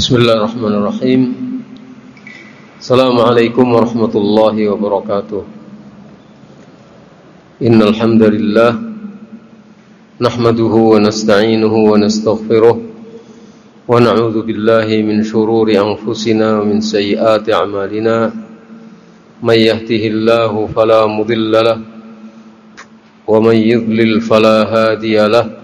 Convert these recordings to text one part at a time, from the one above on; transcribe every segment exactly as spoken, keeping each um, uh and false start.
Bismillahirrahmanirrahim. Assalamualaikum warahmatullahi wabarakatuh. Innal hamdalillah nahmaduhu wa nasta'inuhu wa nastaghfiruh wa na'udzu billahi min shururi anfusina wa min sayyiati a'malina. May yahdihillahu fala mudilla lahu wa may yudlil fala hadiya lahu.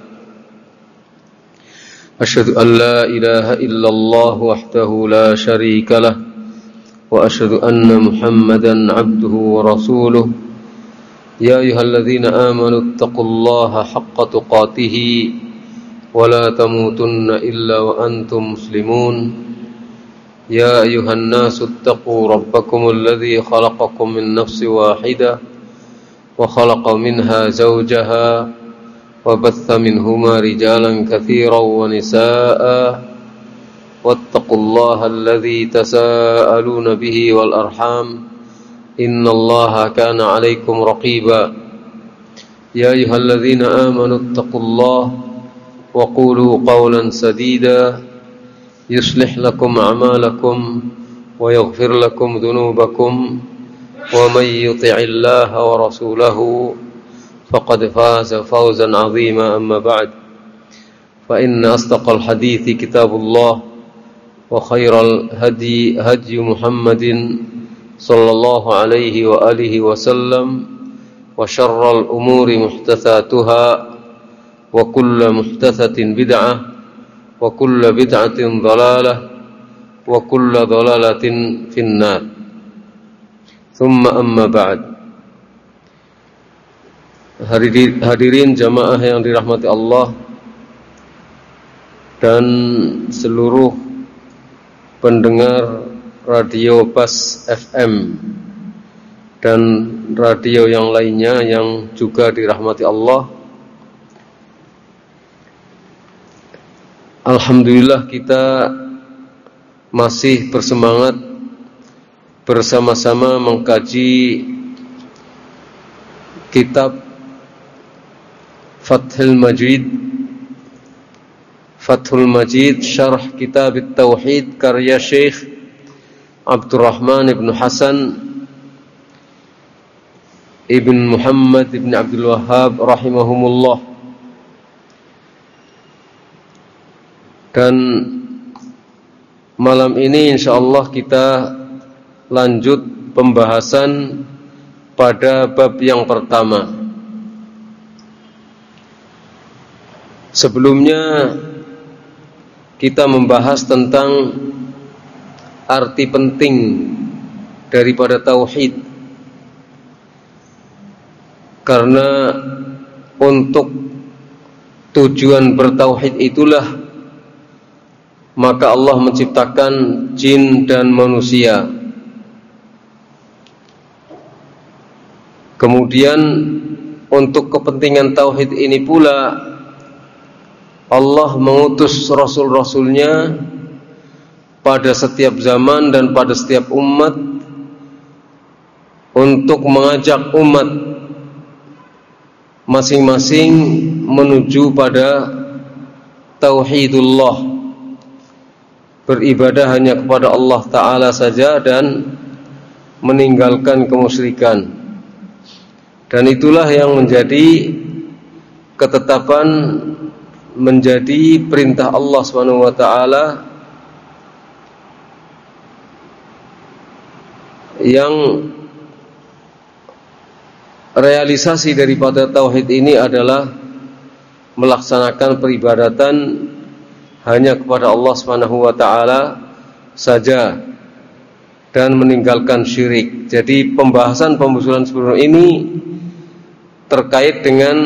أشهد أن لا إله إلا الله وحده لا شريك له وأشهد أن محمدا عبده ورسوله يا أيها الذين آمنوا اتقوا الله حق تقاته ولا تموتن إلا وأنتم مسلمون يا أيها الناس اتقوا ربكم الذي خلقكم من نفس واحدة وخلق منها زوجها وبث منهما رجالا كثيرا ونساء واتقوا الله الذي تساءلون به والأرحام إن الله كان عليكم رقيبا يا أيها الذين آمنوا اتقوا الله وقولوا قولا سديدا يصلح لكم أعمالكم ويغفر لكم ذنوبكم ومن يطع الله ورسوله فقد فاز فوزا عظيما أما بعد فإن أصدق الحديث كتاب الله وخير الهدي هدي محمد صلى الله عليه وآله وسلم وشر الأمور محدثاتها وكل محدثة بدعة وكل بدعة ضلالة وكل ضلالة في النار ثم أما بعد. Hadirin jamaah yang dirahmati Allah dan seluruh pendengar radio Bas F M dan radio yang lainnya yang juga dirahmati Allah. Alhamdulillah kita masih bersemangat bersama-sama mengkaji kitab Fathul Majid Fathul Majid Syarh Kitab At-Tauhid karya Syekh Abdurrahman ibn Hasan ibn Muhammad ibn Abdul Wahhab rahimahumullah. Dan malam ini insyaallah kita lanjut pembahasan pada bab yang pertama. Sebelumnya kita membahas tentang arti penting daripada tauhid. Karena untuk tujuan bertauhid itulah maka Allah menciptakan jin dan manusia. Kemudian untuk kepentingan tauhid ini pula Allah mengutus Rasul-Rasulnya pada setiap zaman dan pada setiap umat untuk mengajak umat masing-masing menuju pada tauhidullah, beribadah hanya kepada Allah Ta'ala saja dan meninggalkan kemusyrikan. Dan itulah yang menjadi ketetapan, menjadi perintah Allah Subhanahu wa taala yang realisasi daripada tauhid ini adalah melaksanakan peribadatan hanya kepada Allah Subhanahu wa taala saja dan meninggalkan syirik. Jadi pembahasan pembusulan sebelum ini terkait dengan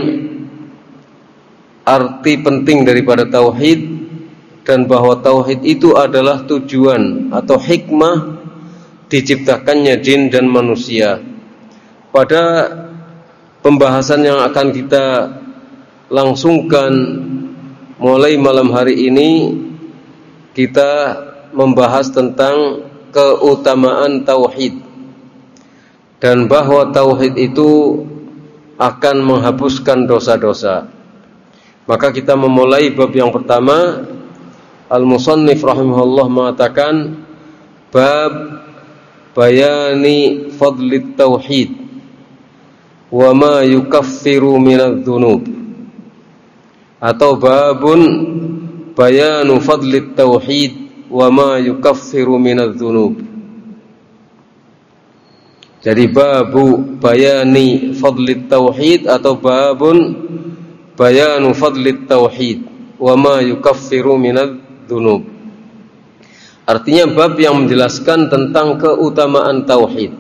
arti penting daripada tauhid dan bahwa tauhid itu adalah tujuan atau hikmah diciptakannya jin dan manusia. Pada pembahasan yang akan kita langsungkan mulai malam hari ini, kita membahas tentang keutamaan tauhid dan bahwa tauhid itu akan menghapuskan dosa-dosa. Maka kita memulai bab yang pertama, Al-Musannif rahimahullah mengatakan bab bayani fadlit tauhid wa ma yukaffiru minadz dzunub, atau babun bayanu fadlit tauhid wa ma yukaffiru minadz dzunub. Jadi babu bayani fadlit tauhid atau babun bayanu fadlit tauhid wa ma yukaffiru minadz dzunub. Artinya bab yang menjelaskan tentang keutamaan tauhid.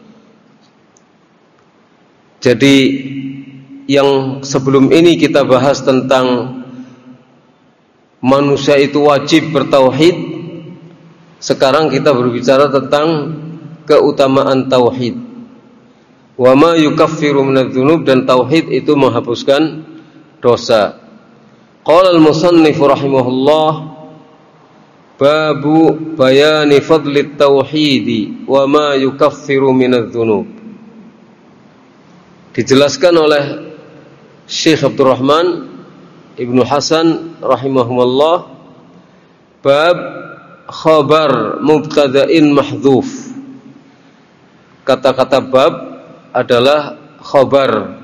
Jadi yang sebelum ini kita bahas tentang manusia itu wajib bertauhid. Sekarang kita berbicara tentang keutamaan tauhid. Wa ma yukaffiru minadz dzunub, dan tauhid itu menghapuskan dosa. Qala al-musannif rahimahullah babu bayani fadlit tauhidi wa ma yukaffiru minadz dzunub. Dijelaskan oleh Syekh Abdurrahman Ibnu Hasan rahimahumullah bab khabar mubtada'in mahdhuf. Kata-kata bab adalah khabar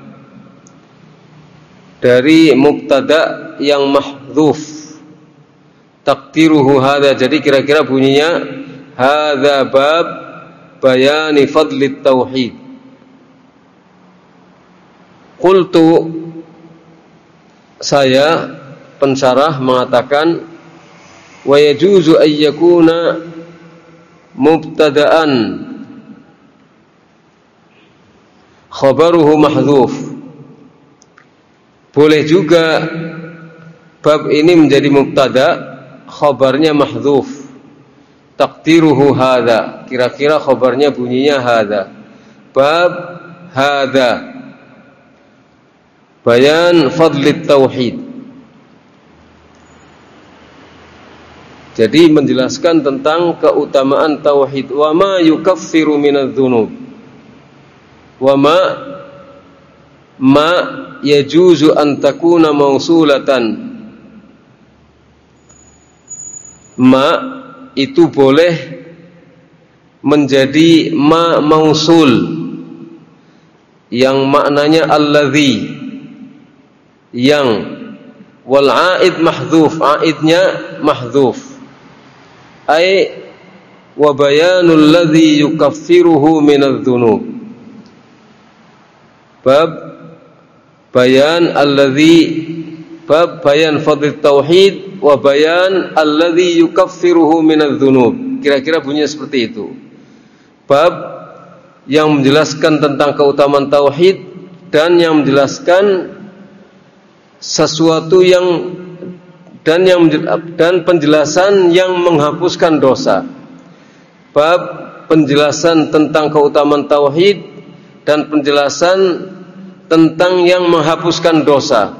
dari mubtada yang mahdhuf. Taqdiruhu hadza, jadi kira-kira bunyinya hadza bab bayani fadlit tauhid. Qultu, saya pensyarah mengatakan wa yajuzu ay yakuna mubtada'an khabaruhu mahdhuf. Boleh juga bab ini menjadi mubtada, khabarnya mahdhuf. Taqdiruhu hadza, kira-kira khabarnya bunyinya hadza. Bab hadza bayan fadlit tauhid. Jadi menjelaskan tentang keutamaan tauhid. Wa ma yukaffiru minadz dzunub. Wa ma ma yajuzu an takuna mausulatan. Ma itu boleh menjadi ma mausul yang maknanya alladzi, yang, wal aid mahdhuf, aidnya mahdhuf. Ai wa bayanul ladzi yukaffiruhu minadz dzunub. Bab bayan alladzi, bab bayan fadl tauhid wa bayan alladzi yukaffiruhu minadz dzunub. Kira-kira bunyinya seperti itu. Bab yang menjelaskan tentang keutamaan tauhid dan yang menjelaskan sesuatu yang dan yang dan penjelasan yang menghapuskan dosa. Bab penjelasan tentang keutamaan tauhid dan penjelasan tentang yang menghapuskan dosa.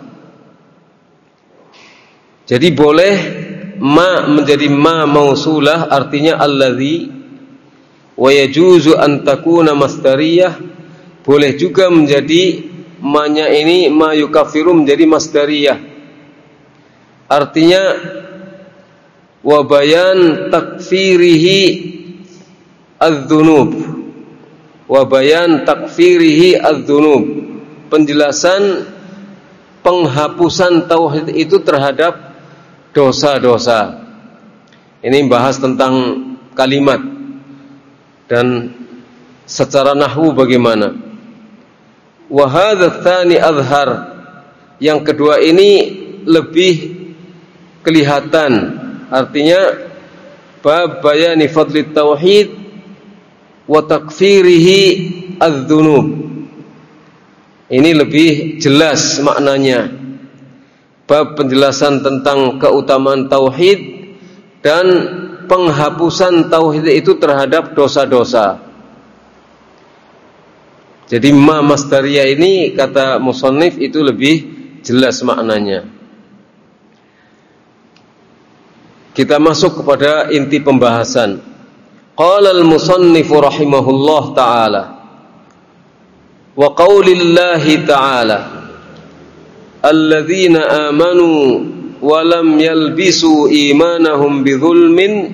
Jadi boleh ma menjadi ma mausulah, artinya alladzi, wa yajuzu an takuna masdariyah, boleh juga menjadi ma-nya ini ma yukaffiru menjadi masdariyah. Artinya wa bayan takfirihi adz-dzunub. Wa bayan takfirihi adz-dzunub. Penjelasan penghapusan tauhid itu terhadap dosa-dosa. Ini bahas tentang kalimat dan secara nahwu bagaimana. Wa hadza tsani azhar, yang kedua ini lebih kelihatan, artinya bab bayani fadlit tauhid wa takfirihi adz-dzunub. Ini lebih jelas maknanya. Bab penjelasan tentang keutamaan tauhid dan penghapusan tauhid itu terhadap dosa-dosa. Jadi ma masdariyah ini kata musannif itu lebih jelas maknanya. Kita masuk kepada inti pembahasan. Qala al-musannif rahimahullah ta'ala wa qaulillahi ta'ala alladzina amanu wa lam yalbisu imanahum bidzulmin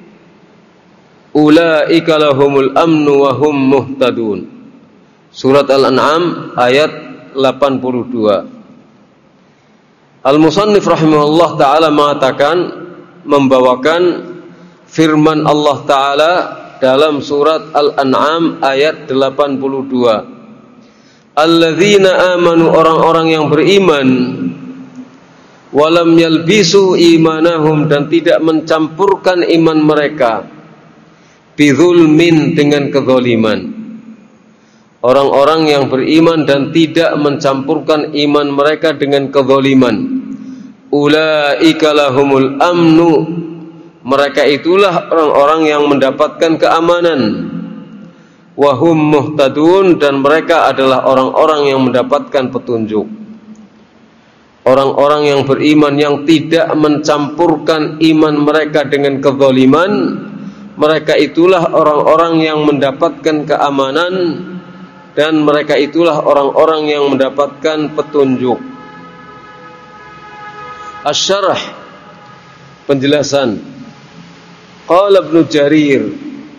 ulaika lahumul amnu wa hum muhtadun. Surat Al-An'am ayat delapan puluh dua. Al-Musannif rahimahullah ta'ala mengatakan, membawakan firman Allah ta'ala dalam surat Al-An'am ayat delapan puluh dua. Alladzina amanu, orang-orang yang beriman, walam yalbisu imanahum, dan tidak mencampurkan iman mereka, bidzulmin, dengan kezaliman. Orang-orang yang beriman dan tidak mencampurkan iman mereka dengan kezaliman, ulaika lahumul amnu, mereka itulah orang-orang yang mendapatkan keamanan, wahum muhtadun, dan mereka adalah orang-orang yang mendapatkan petunjuk. Orang-orang yang beriman yang tidak mencampurkan iman mereka dengan kezaliman, mereka itulah orang-orang yang mendapatkan keamanan, dan mereka itulah orang-orang yang mendapatkan petunjuk. Asy-syarh, penjelasan. Qala Ibnu Jarir,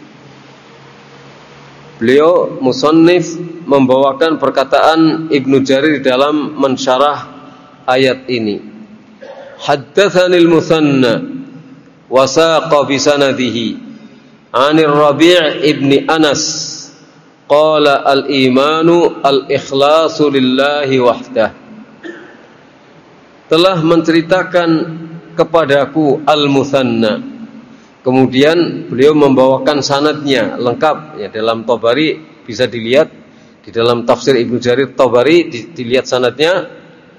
beliau musannif membawakan perkataan Ibnu Jarir dalam mensyarah ayat ini. Haddatsanil Musanna wa saqa bi sanadihi 'anir Rabi' ibni Anas qala al-imanu al-ikhlasu lillahi wahdah. Telah menceritakan kepadaku Al-Musanna. Kemudian beliau membawakan sanadnya lengkap ya, dalam Tabari bisa dilihat di dalam tafsir Ibnu Jarir Tabari, di, dilihat sanadnya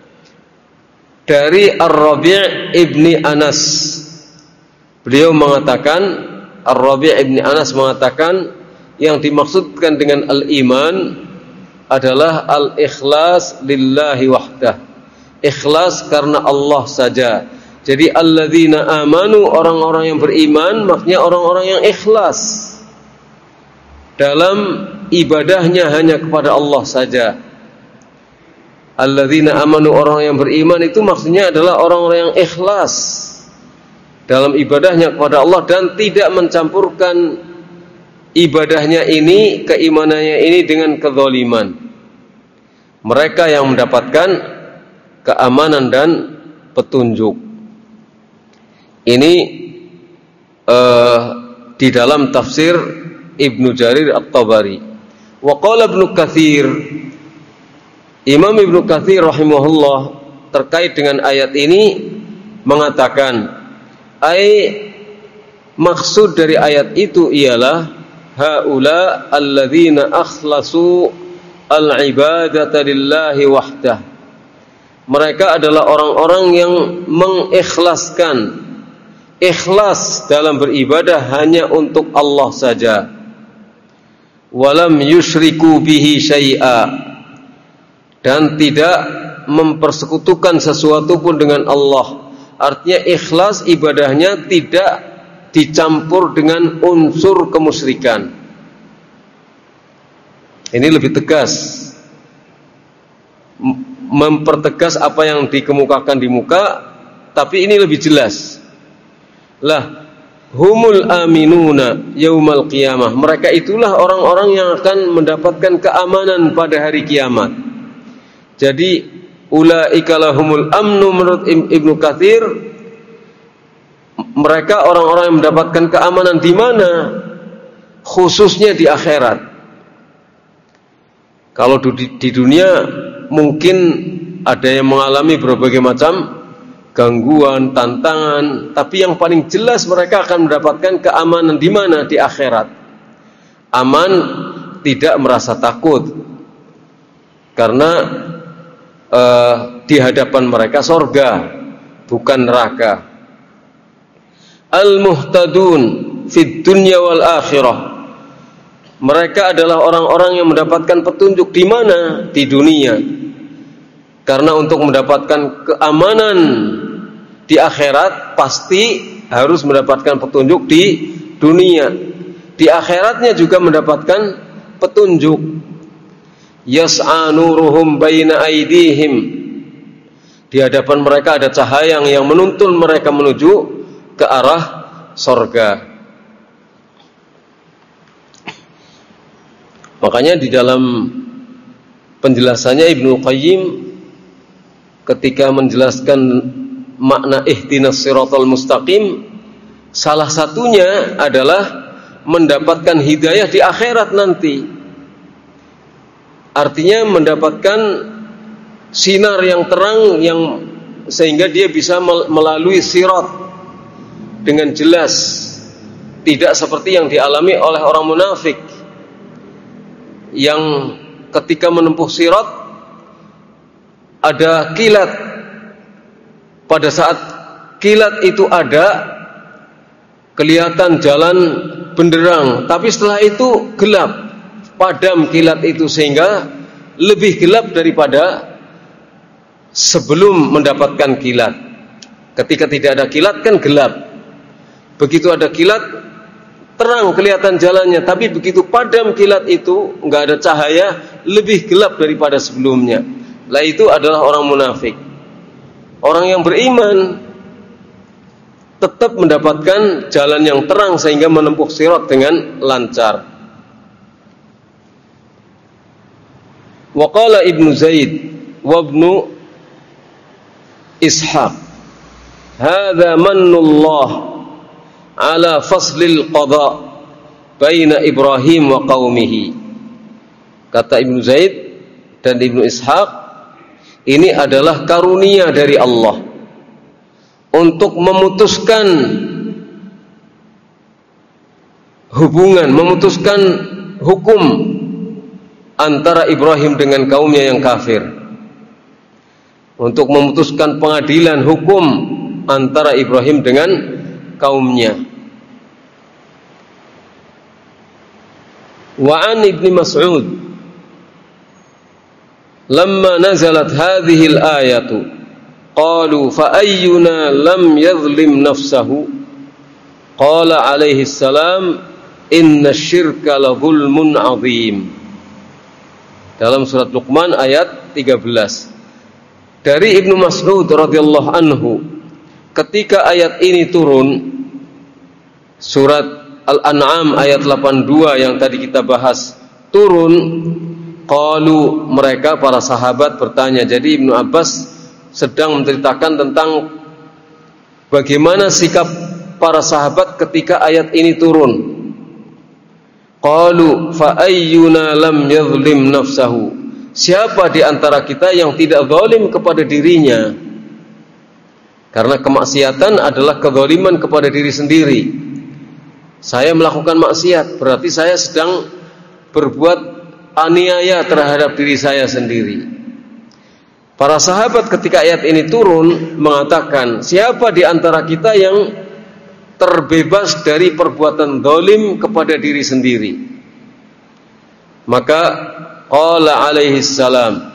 dari Ar-Rabi' ibni Anas. Beliau mengatakan, Ar-Rabi' ibni Anas mengatakan, yang dimaksudkan dengan al-iman adalah al-ikhlas lillahi wahdah, ikhlas karena Allah saja. Jadi alladzina amanu, orang-orang yang beriman, maksudnya orang-orang yang ikhlas dalam ibadahnya hanya kepada Allah saja. Alladzina amanu, orang yang beriman itu maksudnya adalah orang-orang yang ikhlas dalam ibadahnya kepada Allah dan tidak mencampurkan ibadahnya ini, keimanannya ini dengan kezaliman. Mereka yang mendapatkan keamanan dan petunjuk. Ini uh, di dalam tafsir Ibnu Jarir At-Tabari. Wa qala Ibnu Katsir, Imam Ibnu Katsir rahimahullah terkait dengan ayat ini mengatakan, ai maksud dari ayat itu ialah haula alladzina akhlasu al-ibadata lillahi wahdah. Mereka adalah orang-orang yang mengikhlaskan, ikhlas dalam beribadah hanya untuk Allah saja. Walam yusyriku bihi syai'a, dan tidak mempersekutukan sesuatu pun dengan Allah. Artinya ikhlas ibadahnya tidak dicampur dengan unsur kemusyrikan. Ini lebih tegas, mempertegas apa yang dikemukakan di muka, tapi ini lebih jelas. Lah, humul aminuna yaumal qiyamah. Mereka itulah orang-orang yang akan mendapatkan keamanan pada hari kiamat. Jadi ulaika lahumul amnu menurut Ibnu Katsir, mereka orang-orang yang mendapatkan keamanan di mana? Khususnya di akhirat. Kalau di, di dunia mungkin ada yang mengalami berbagai macam gangguan, tantangan, tapi yang paling jelas mereka akan mendapatkan keamanan di mana? Di akhirat. Aman, tidak merasa takut, karena uh, di hadapan mereka sorga, bukan neraka. Al-muhtadun fid dunya wal akhirah. Mereka adalah orang-orang yang mendapatkan petunjuk di mana? Di dunia. Karena untuk mendapatkan keamanan di akhirat pasti harus mendapatkan petunjuk di dunia. Di akhiratnya juga mendapatkan petunjuk. Yas'a nuruhum baina aydihim. Di hadapan mereka ada cahaya yang menuntun mereka menuju ke arah sorga. Makanya di dalam penjelasannya Ibnu Qayyim ketika menjelaskan makna ihdinas siratal mustaqim, salah satunya adalah mendapatkan hidayah di akhirat nanti. Artinya mendapatkan sinar yang terang yang sehingga dia bisa melalui sirat dengan jelas, tidak seperti yang dialami oleh orang munafik yang ketika menempuh sirat ada kilat. Pada saat kilat itu ada, kelihatan jalan benderang, tapi setelah itu gelap, padam kilat itu, sehingga lebih gelap daripada sebelum mendapatkan kilat. Ketika tidak ada kilat kan gelap, begitu ada kilat terang kelihatan jalannya, tapi begitu padam kilat itu nggak ada cahaya, lebih gelap daripada sebelumnya. Lah itu adalah orang munafik. Orang yang beriman tetap mendapatkan jalan yang terang sehingga menempuh sirat dengan lancar. Wa qala Ibnu Zaid wa Ibnu Ishaq, hadza mannullah ala faslil qada baina Ibrahim wa qaumihi. Kata Ibnu Zaid dan Ibnu Ishaq, ini adalah karunia dari Allah untuk memutuskan hubungan, memutuskan hukum antara Ibrahim dengan kaumnya yang kafir, untuk memutuskan pengadilan hukum antara Ibrahim dengan kaumnya. Wa an Ibnu Mas'ud lamma nazalat hadhihi al-ayatu qalu fa ayyuna lam yadhlim nafsahu qala alaihi salam inna syirka la zulmun azim. Dalam surat Luqman ayat tiga belas. Dari Ibnu Mas'ud radhiyallahu anhu, ketika ayat ini turun, surat Al-An'am ayat delapan puluh dua yang tadi kita bahas turun, qalu, mereka para sahabat bertanya. Jadi Ibnu Abbas sedang menceritakan tentang bagaimana sikap para sahabat ketika ayat ini turun. Qalu fa ayyuna lam yadhlim nafsahu, siapa di antara kita yang tidak zalim kepada dirinya? Karena kemaksiatan adalah kezaliman kepada diri sendiri. Saya melakukan maksiat, berarti saya sedang berbuat aniaya terhadap diri saya sendiri. Para sahabat ketika ayat ini turun mengatakan, siapa di antara kita yang terbebas dari perbuatan zalim kepada diri sendiri? Maka qala alaihi salam,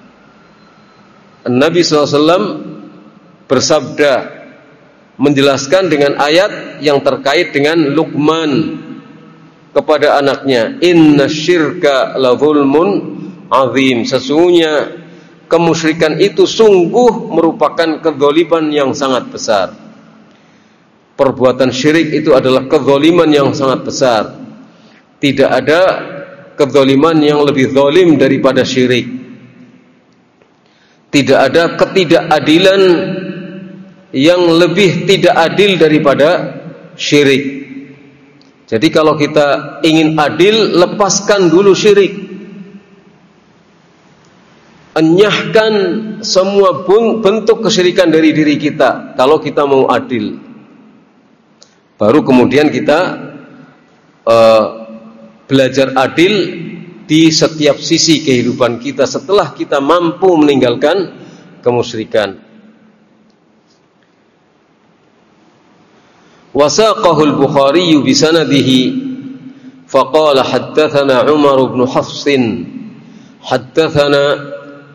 Nabi sallallahu alaihi wasallam bersabda menjelaskan dengan ayat yang terkait dengan Luqman kepada anaknya, inna syirka la zulmun azim, sesungguhnya kemusyrikan itu sungguh merupakan kezaliman yang sangat besar. Perbuatan syirik itu adalah kezaliman yang sangat besar. Tidak ada kezaliman yang lebih zalim daripada syirik. Tidak ada ketidakadilan yang lebih tidak adil daripada syirik. Jadi kalau kita ingin adil, lepaskan dulu syirik. Enyahkan semua bentuk kesyirikan dari diri kita kalau kita mau adil. Baru kemudian kita uh, belajar adil di setiap sisi kehidupan kita setelah kita mampu meninggalkan kemusyrikan. Wasaqahu al-Bukhari bi sanadihi faqala haddatsana Umar bin Hafs haddatsana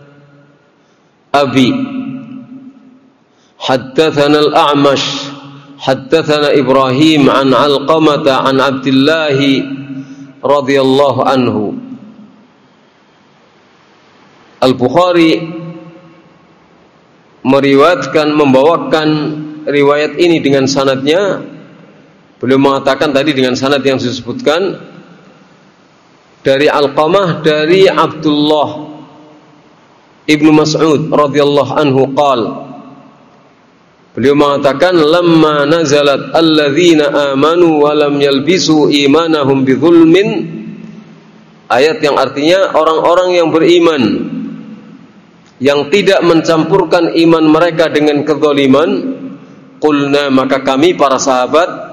Abi haddatsana al-A'mash haddatsana Ibrahim an Alqamah an Abdullah radhiyallahu anhu. Al-Bukhari meriwayatkan membawakan riwayat ini dengan sanadnya. Beliau mengatakan tadi dengan sanad yang disebutkan dari Alqamah dari Abdullah Ibnu Mas'ud radhiyallahu anhu qala, beliau mengatakan lamma nazalat alladzina amanu wa lam yalbisu imanahum bidzulmin, ayat yang artinya orang-orang yang beriman yang tidak mencampurkan iman mereka dengan kezaliman. Qulna, maka kami para sahabat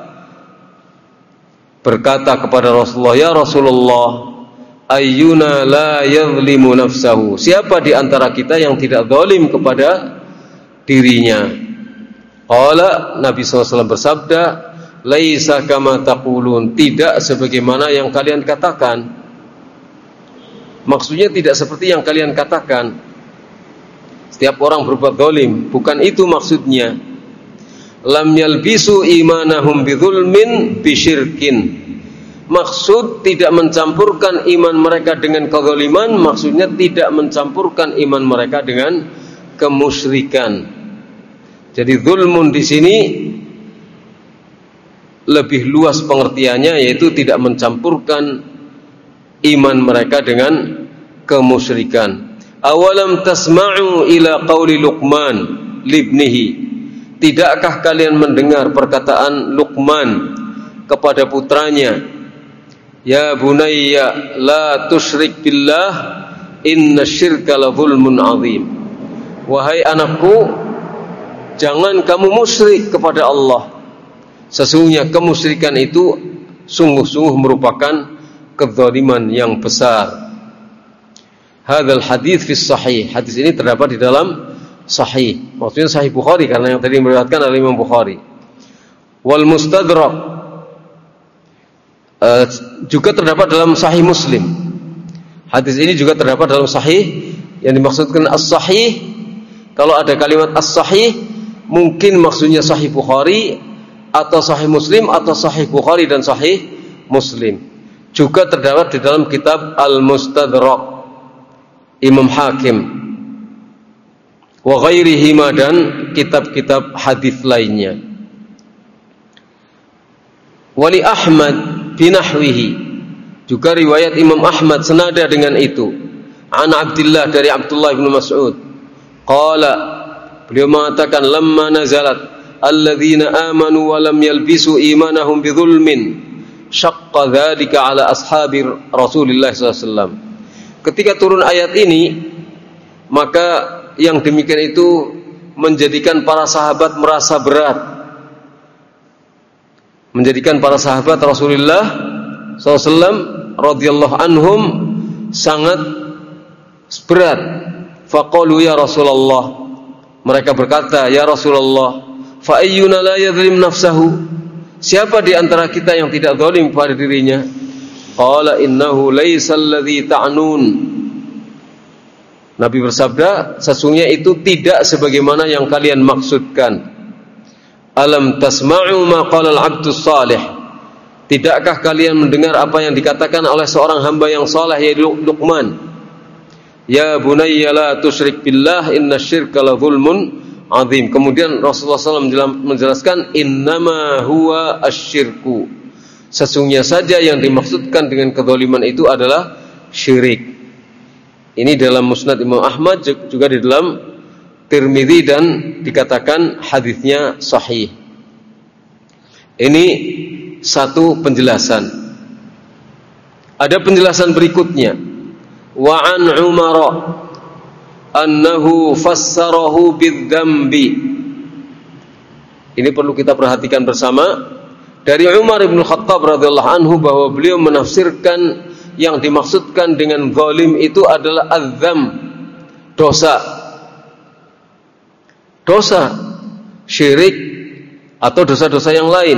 berkata kepada Rasulullah, ya Rasulullah, ayyuna la yadhlimu nafsahu, siapa di antara kita yang tidak zalim kepada dirinya? Qala, Nabi sallallahu alaihi wasallam bersabda, laisa kama taqulun, tidak sebagaimana yang kalian katakan. Maksudnya tidak seperti yang kalian katakan, setiap orang berbuat zalim, bukan itu maksudnya. Lam yalbisu imanahum bidzulmin bisyirkin, maksud tidak mencampurkan iman mereka dengan kezaliman, maksudnya tidak mencampurkan iman mereka dengan kemusyrikan. Jadi zulmun di sini lebih luas pengertiannya, yaitu tidak mencampurkan iman mereka dengan kemusyrikan. Awalam tasma'u ila qauli Luqman libnihi, tidakkah kalian mendengar perkataan Luqman kepada putranya, ya bunayya la tusyrik billah inna syirka la zulmun azim, wahai anakku, jangan kamu musyrik kepada Allah, sesungguhnya kemusyrikan itu sungguh-sungguh merupakan kezaliman yang besar. Hadzal hadits fi sahih, hadis ini terdapat di dalam sahih, maksudnya sahih Bukhari karena yang tadi meriwayatkan oleh Imam Bukhari. Wal mustadrak, uh, juga terdapat dalam sahih Muslim. Hadis ini juga terdapat dalam sahih, yang dimaksudkan as-sahih, kalau ada kalimat as-sahih mungkin maksudnya sahih Bukhari atau sahih Muslim atau sahih Bukhari dan sahih Muslim. Juga terdapat di dalam kitab Al-Mustadrak Imam Hakim wa ghairihima, dan kitab-kitab hadis lainnya. Wali Ahmad binahwihi, juga riwayat Imam Ahmad senada dengan itu. An Abdullah, dari Abdullah bin Mas'ud, qala, beliau mengatakan lamma nazalat alladzina amanu wa lam yalbisu imanahum bidzulmin syaqqa dzalika ala ashabi Rasulillah sallallahu alaihi wasallam. Ketika turun ayat ini, maka yang demikian itu menjadikan para sahabat merasa berat, menjadikan para sahabat Rasulullah sallallahu alaihi wasallam radhiyallahu anhum sangat berat. Faqalu ya Rasulullah, mereka berkata, ya Rasulullah, fa ayyuna la yadhlim nafsahu, siapa di antara kita yang tidak zalim pada dirinya? Qala innahu laisa alladhi ta'nun, Nabi bersabda, sesungguhnya itu tidak sebagaimana yang kalian maksudkan. Alam tasma'u ma qala al-'abdus salih, tidakkah kalian mendengar apa yang dikatakan oleh seorang hamba yang saleh, yaitu Luqman, ya bunayya la tusyrik billah inna syirka la zulmun azim. Kemudian Rasulullah sallallahu alaihi wasallam menjelaskan, innama huwa asyirku, sesungguhnya saja yang dimaksudkan dengan kezaliman itu adalah syirik. Ini dalam Musnad Imam Ahmad, juga di dalam Tirmidzi, dan dikatakan hadisnya sahih. Ini satu penjelasan. Ada penjelasan berikutnya. Wa an Umar annahu fassarahu bidzambi. Ini perlu kita perhatikan bersama. Dari Umar bin Khattab radhiyallahu anhu, bahwa beliau menafsirkan yang dimaksudkan dengan zalim itu adalah az-dzam, dosa. Dosa syirik atau dosa-dosa yang lain.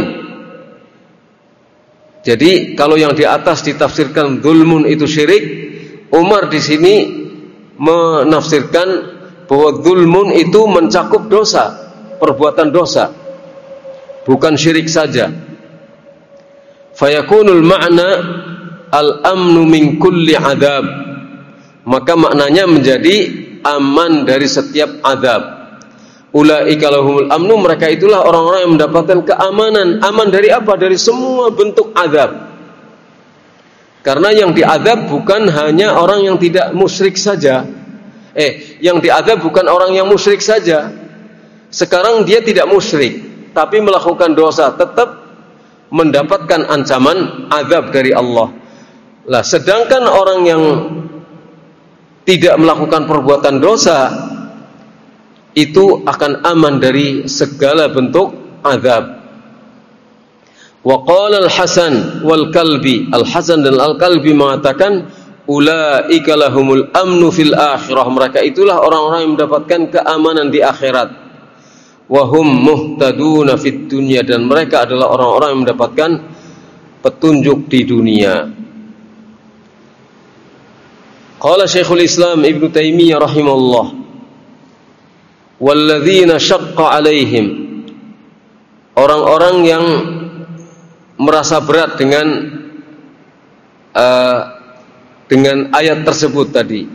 Jadi kalau yang di atas ditafsirkan zulmun itu syirik, Umar di sini menafsirkan bahwa zulmun itu mencakup dosa, perbuatan dosa, bukan syirik saja. Fayakunul ma'na al-amnu min kulli adab, maka maknanya menjadi aman dari setiap adab. ulaika lahumul amnu, mereka itulah orang-orang yang mendapatkan keamanan. Aman dari apa? Dari semua bentuk azab. Karena yang diazab bukan hanya orang yang tidak musyrik saja. Eh, yang diazab bukan orang yang musyrik saja. Sekarang dia tidak musyrik, tapi melakukan dosa, tetap mendapatkan ancaman azab dari Allah. Lah, sedangkan orang yang tidak melakukan perbuatan dosa itu akan aman dari segala bentuk azab. Wa qala al-Hasan wal Kalbi, Al-Hasan dan Al-Kalbi mengatakan ulaika lahumul amnu fil akhirah, mereka itulah orang-orang yang mendapatkan keamanan di akhirat. Wa hum muhtaduna fid dunya, dan mereka adalah orang-orang yang mendapatkan petunjuk di dunia. Qala Syekhul Islam Ibnu Taimiyah rahimahullah, walladzina syaqqa alaihim, orang-orang yang merasa berat dengan uh, dengan ayat tersebut tadi,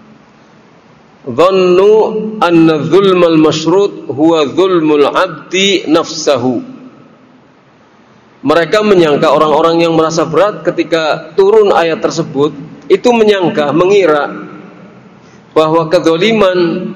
dhannu anna dzulmal masyrut huwa dzulmul abdi nafsahu, mereka menyangka, orang-orang yang merasa berat ketika turun ayat tersebut itu menyangka, mengira bahwa kedzaliman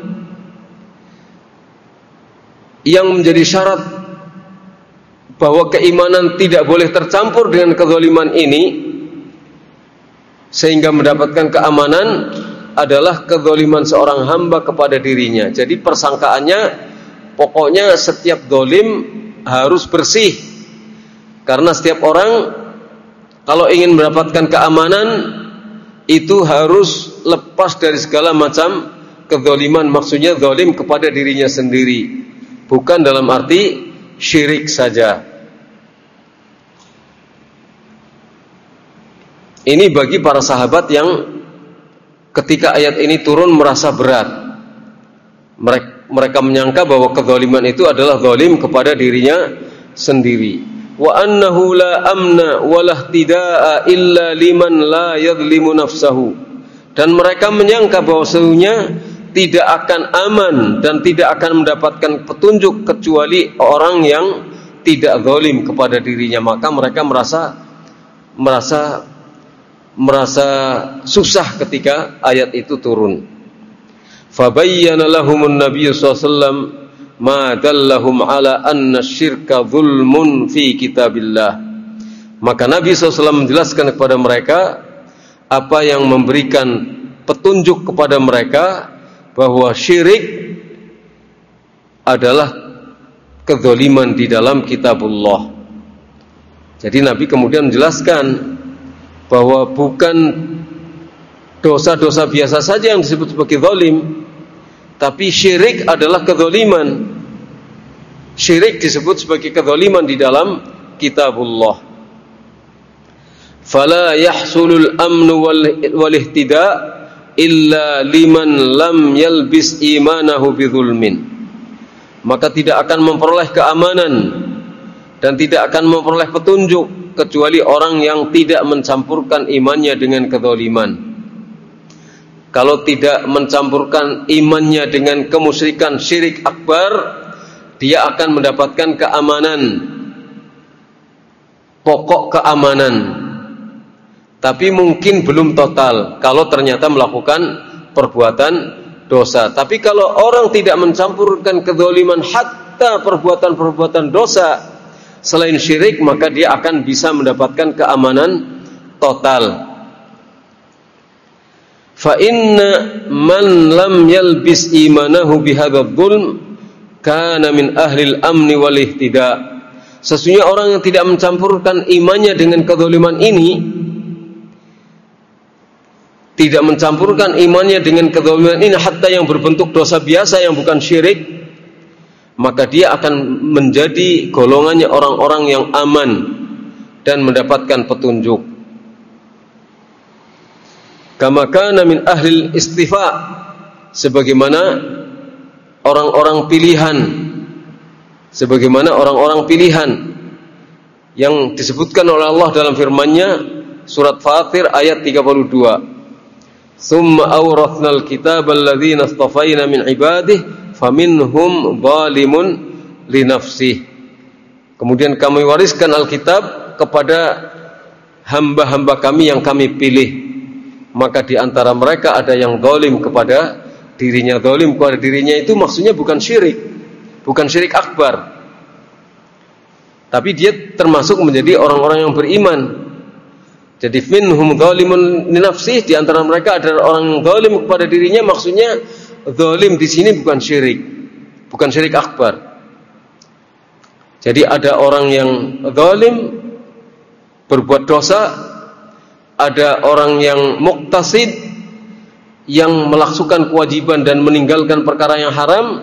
yang menjadi syarat bahwa keimanan tidak boleh tercampur dengan kezaliman ini sehingga mendapatkan keamanan adalah kezaliman seorang hamba kepada dirinya. Jadi persangkaannya pokoknya setiap zalim harus bersih, karena setiap orang kalau ingin mendapatkan keamanan itu harus lepas dari segala macam kezaliman. Maksudnya zalim kepada dirinya sendiri, bukan dalam arti syirik saja. Ini bagi para sahabat yang ketika ayat ini turun merasa berat. Mereka, mereka menyangka bahwa kezaliman itu adalah zalim kepada dirinya sendiri. Wa annahu la amna wa la ihtidaa illa liman la yadhlimu nafsahu. Dan mereka menyangka bahwa sesungguhnya tidak akan aman dan tidak akan mendapatkan petunjuk kecuali orang yang tidak zalim kepada dirinya. Maka mereka merasa merasa merasa susah ketika ayat itu turun. Fabayyana lahumun nabiyyu sallallahu alaihi wasallam ma dallahum ala anna syirka zulmun fi kitabillah. Maka Nabi sallallahu alaihi wasallam menjelaskan kepada mereka apa yang memberikan petunjuk kepada mereka bahwa syirik adalah kezaliman di dalam kitabullah. Jadi Nabi kemudian menjelaskan bahwa bukan dosa-dosa biasa saja yang disebut sebagai zalim, tapi syirik adalah kezaliman. Syirik disebut sebagai kezaliman di dalam kitabullah. Fala yahsulul amnu wal ihtida' illa liman lam yalbis imanahu bidzulmin. Maka tidak akan memperoleh keamanan dan tidak akan memperoleh petunjuk kecuali orang yang tidak mencampurkan imannya dengan kezaliman. Kalau tidak mencampurkan imannya dengan kemusyrikan syirik akbar, dia akan mendapatkan keamanan, pokok keamanan, tapi mungkin belum total kalau ternyata melakukan perbuatan dosa. Tapi kalau orang tidak mencampurkan kezaliman hatta perbuatan-perbuatan dosa selain syirik, maka dia akan bisa mendapatkan keamanan total. Fa inna man lam yalbis imanahu bihadzal dzulm kana min ahlil amni wal ihtida'. Sesungguhnya orang yang tidak mencampurkan imannya dengan kezaliman ini, tidak mencampurkan imannya dengan kezaliman ini hatta yang berbentuk dosa biasa yang bukan syirik, maka dia akan menjadi golongannya orang-orang yang aman dan mendapatkan petunjuk. Kama kana min ahlil istifa, sebagaimana orang-orang pilihan, sebagaimana orang-orang pilihan yang disebutkan oleh Allah dalam firman-Nya surat Fatir ayat tiga puluh dua. Tsumma awrathnal kitaba alladzina istafayna min ibadihi faminhum zalimun li nafsihi. Kemudian kami wariskan Alkitab kepada hamba-hamba kami yang kami pilih, maka di antara mereka ada yang zalim kepada dirinya. Zalim kepada dirinya itu maksudnya bukan syirik, bukan syirik akbar, tapi dia termasuk menjadi orang-orang yang beriman. Jadi minhum zalimun li nafsihi, di antara mereka ada orang yang zalim kepada dirinya. Maksudnya zalim di sini bukan syirik, bukan syirik akbar. Jadi ada orang yang zalim berbuat dosa, ada orang yang muqtasid yang melaksanakan kewajiban dan meninggalkan perkara yang haram.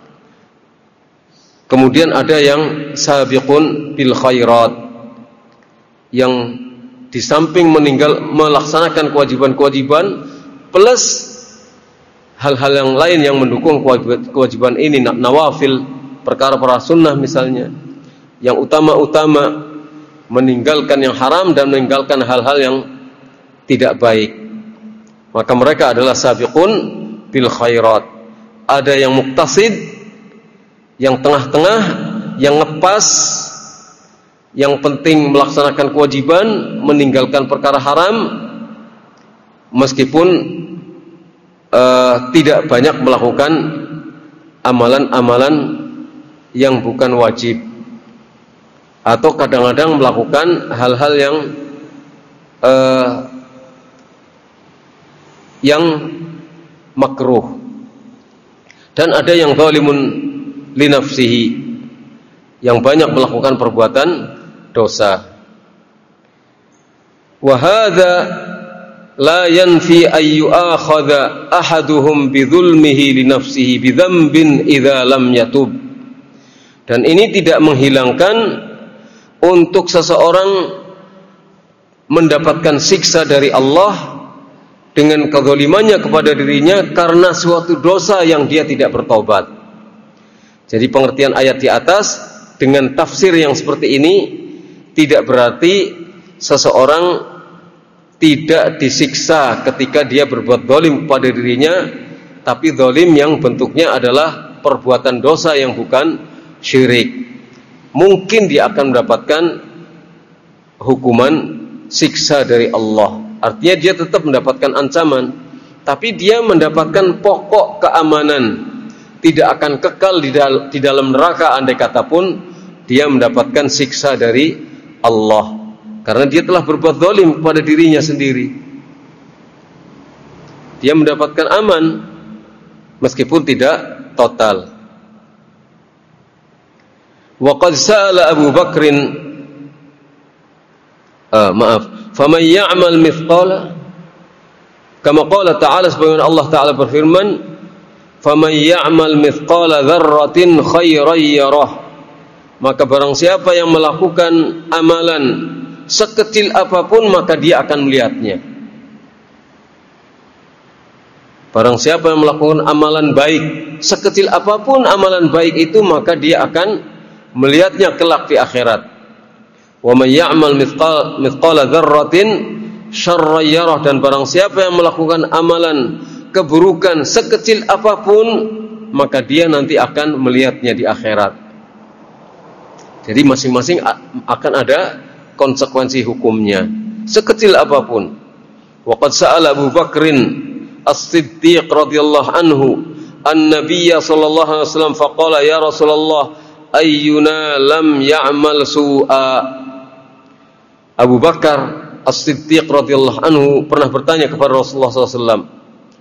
Kemudian ada yang sabiqun bil khairat, yang di samping meninggal melaksanakan kewajiban-kewajiban plus hal-hal yang lain yang mendukung kewajiban ini, nawafil, perkara-perkara sunnah misalnya, yang utama-utama, meninggalkan yang haram dan meninggalkan hal-hal yang tidak baik. Maka mereka adalah sabiqun bil khairat. Ada yang muqtasid, yang tengah-tengah, yang ngepas, yang penting melaksanakan kewajiban, meninggalkan perkara haram, meskipun uh, tidak banyak melakukan amalan-amalan yang bukan wajib, atau kadang-kadang melakukan hal-hal yang uh, yang makruh. Dan ada yang zalimun li nafsihi, yang banyak melakukan perbuatan dosa. Wa hadza la yanfi ay yu'akhadha ahaduhum bi dzulmihi li nafsihi bi dzambin idza lam yatub. Dan ini tidak menghilangkan untuk seseorang mendapatkan siksa dari Allah dengan kezalimannya kepada dirinya karena suatu dosa yang dia tidak bertobat. Jadi pengertian ayat di atas dengan tafsir yang seperti ini tidak berarti seseorang tidak disiksa ketika dia berbuat zalim kepada dirinya, tapi zalim yang bentuknya adalah perbuatan dosa yang bukan syirik. Mungkin dia akan mendapatkan hukuman siksa dari Allah. Artinya dia tetap mendapatkan ancaman, tapi dia mendapatkan pokok keamanan, tidak akan kekal di, dal- di dalam neraka andai kata pun dia mendapatkan siksa dari Allah, karena dia telah berbuat zalim kepada dirinya sendiri. Dia mendapatkan aman meskipun tidak total. Wa qad sa'ala Abu Bakrin ah, maaf faman ya'mal mithqala, kama qala ta'ala, sebagaimana Allah Ta'ala berfirman, faman ya'mal mithqala dzarratin khairan yarah, maka barang siapa yang melakukan amalan sekecil apapun maka dia akan melihatnya. Barang siapa yang melakukan amalan baik sekecil apapun amalan baik itu, maka dia akan melihatnya kelak di akhirat. Wa may ya'mal mithqala mithqala dzarratin syarran yarah, dan barang siapa yang melakukan amalan keburukan sekecil apapun maka dia nanti akan melihatnya di akhirat. Jadi masing-masing akan ada konsekuensi hukumnya sekecil apapun. Wa qad sa'ala Abu Bakrin As-Siddiq radhiyallahu anhu an-nabiyya sallallahu alaihi wasallam faqala ya Rasulullah ayyuna lam ya'mal su'a. Abu Bakar As-Siddiq radhiyallahu anhu pernah bertanya kepada Rasulullah sallallahu alaihi wasallam,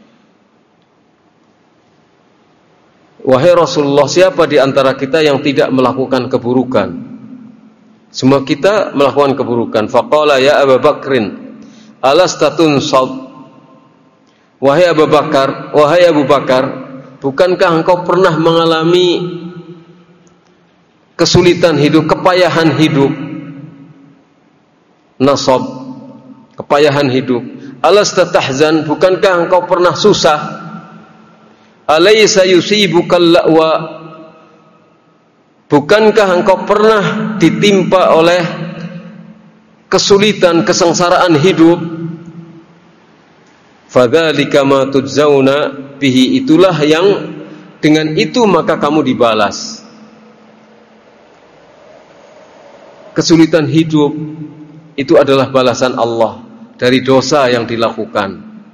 wahai Rasulullah, siapa di antara kita yang tidak melakukan keburukan? Semua kita melakukan keburukan. Faqala ya Abu Bakrin alastatun sab. Wahai Abu Bakar, wahai Abu Bakar, bukankah engkau pernah mengalami kesulitan hidup, kepayahan hidup? Nasab, kepayahan hidup. Alastatahzan, bukankah engkau pernah susah? Alaysa yusibukal la'wa, bukankah engkau pernah ditimpa oleh kesulitan, kesengsaraan hidup? Fadzalika ma tujzauna bihi, itulah yang dengan itu maka kamu dibalas. Kesulitan hidup itu adalah balasan Allah dari dosa yang dilakukan.